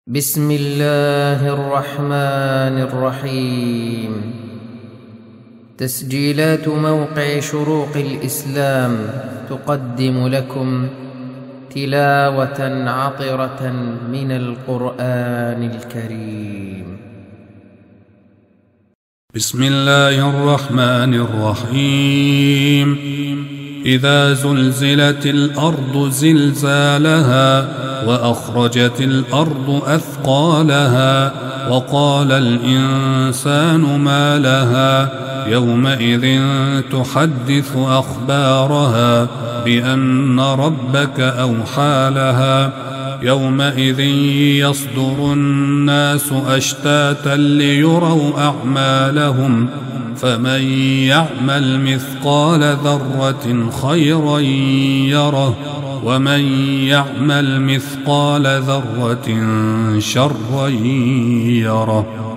بسم الله الرحمن الرحيم. تسجيلات موقع شروق الإسلام تقدم لكم تلاوة عطرة من القرآن الكريم. بسم الله الرحمن الرحيم. إذا زلزلت الأرض زلزالها وأخرجت الأرض أثقالها وقال الإنسان ما لها يومئذ تحدث أخبارها بأن ربك أوحى لها يومئذ يصدر الناس أشتاتا ليروا أعمالهم فمن يعمل مثقال ذرة خيرا يره ومن يعمل مثقال ذرة شرا يره.